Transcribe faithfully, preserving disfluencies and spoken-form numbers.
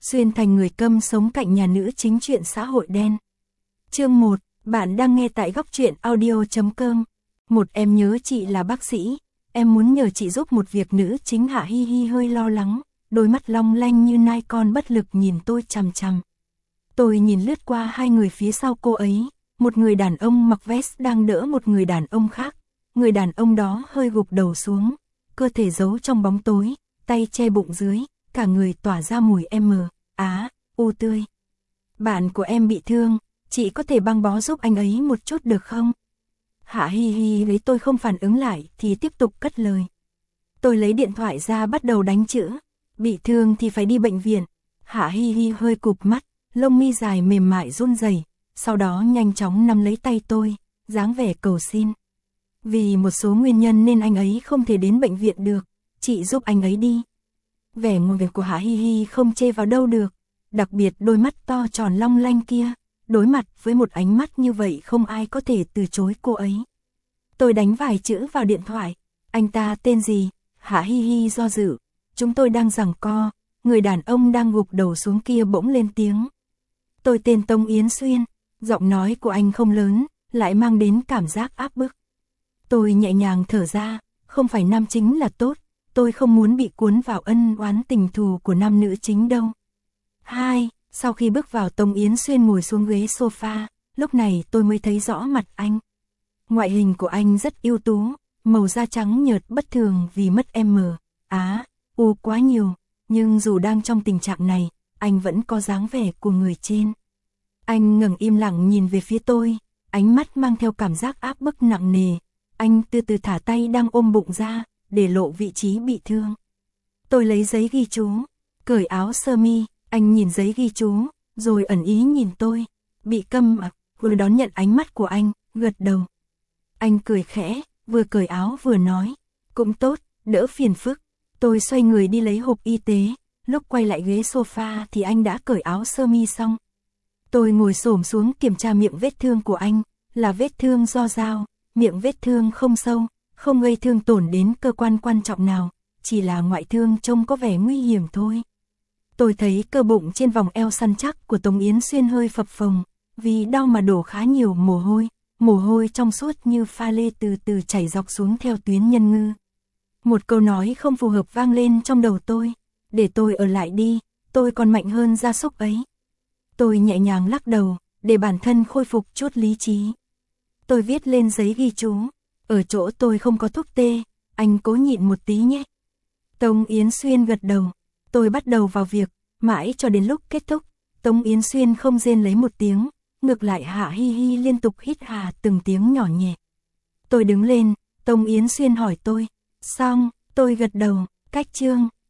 Xuyên thành người câm sống cạnh nhà nữ chính truyện xã hội đen. Chương một, bạn đang nghe tại góc truyện audio chấm com. Một em nhớ chị là bác sĩ, em muốn nhờ chị giúp một việc. Nữ chính Hạ Hi Hi hơi lo lắng, đôi mắt long lanh như nai con bất lực nhìn tôi chằm chằm. Tôi nhìn lướt qua hai người phía sau cô ấy, một người đàn ông mặc vest đang đỡ một người đàn ông khác. Người đàn ông đó hơi gục đầu xuống, cơ thể giấu trong bóng tối, tay che bụng dưới, cả người tỏa ra mùi M, Á, U tươi. Bạn của em bị thương, chị có thể băng bó giúp anh ấy một chút được không? Hạ Hi Hi lấy tôi không phản ứng lại thì tiếp tục cất lời. Tôi lấy điện thoại ra bắt đầu đánh chữ. Bị thương thì phải đi bệnh viện. Hạ Hi Hi hơi cụp mắt, lông mi dài mềm mại run rẩy, sau đó nhanh chóng nắm lấy tay tôi, dáng vẻ cầu xin. Vì một số nguyên nhân nên anh ấy không thể đến bệnh viện được, chị giúp anh ấy đi. Vẻ ngồi về của Hạ Hi Hi không chê vào đâu được, đặc biệt đôi mắt to tròn long lanh kia, đối mặt với một ánh mắt như vậy không ai có thể từ chối cô ấy. Tôi đánh vài chữ vào điện thoại. Anh ta tên gì? Hạ Hi Hi do dự. Chúng tôi đang giằng co, người đàn ông đang gục đầu xuống kia bỗng lên tiếng. Tôi tên Tông Yến Xuyên. Giọng nói của anh không lớn, lại mang đến cảm giác áp bức. Tôi nhẹ nhàng thở ra, không phải nam chính là tốt, tôi không muốn bị cuốn vào ân oán tình thù của nam nữ chính đâu. Hai, sau khi bước vào, Tông Yến Xuyên ngồi xuống ghế sofa, lúc này tôi mới thấy rõ mặt anh. Ngoại hình của anh rất ưu tú, màu da trắng nhợt bất thường vì mất M, Á, U quá nhiều, nhưng dù đang trong tình trạng này, anh vẫn có dáng vẻ của người trên. Anh ngẩng im lặng nhìn về phía tôi, ánh mắt mang theo cảm giác áp bức nặng nề. Anh từ từ thả tay đang ôm bụng ra, để lộ vị trí bị thương. Tôi lấy giấy ghi chú, cởi áo sơ mi, anh nhìn giấy ghi chú, rồi ẩn ý nhìn tôi. Bị câm à? Vừa đón nhận ánh mắt của anh, gật đầu. Anh cười khẽ, vừa cởi áo vừa nói, cũng tốt, đỡ phiền phức. Tôi xoay người đi lấy hộp y tế, lúc quay lại ghế sofa thì anh đã cởi áo sơ mi xong. Tôi ngồi xổm xuống kiểm tra miệng vết thương của anh, là vết thương do dao, miệng vết thương không sâu, không gây thương tổn đến cơ quan quan trọng nào, chỉ là ngoại thương trông có vẻ nguy hiểm thôi. Tôi thấy cơ bụng trên vòng eo săn chắc của Tống Yến Xuyên hơi phập phồng, vì đau mà đổ khá nhiều mồ hôi, mồ hôi trong suốt như pha lê từ từ chảy dọc xuống theo tuyến nhân ngư. Một câu nói không phù hợp vang lên trong đầu tôi, để tôi ở lại đi, tôi còn mạnh hơn gia súc ấy. Tôi nhẹ nhàng lắc đầu, để bản thân khôi phục chút lý trí. Tôi viết lên giấy ghi chú, ở chỗ tôi không có thuốc tê, anh cố nhịn một tí nhé. Tống Yến Xuyên gật đầu, tôi bắt đầu vào việc, mãi cho đến lúc kết thúc, Tống Yến Xuyên không rên lấy một tiếng, ngược lại Hạ Hi Hi liên tục hít hà từng tiếng nhỏ nhẹ. Tôi đứng lên, Tống Yến Xuyên hỏi tôi, xong, tôi gật đầu, cách chương,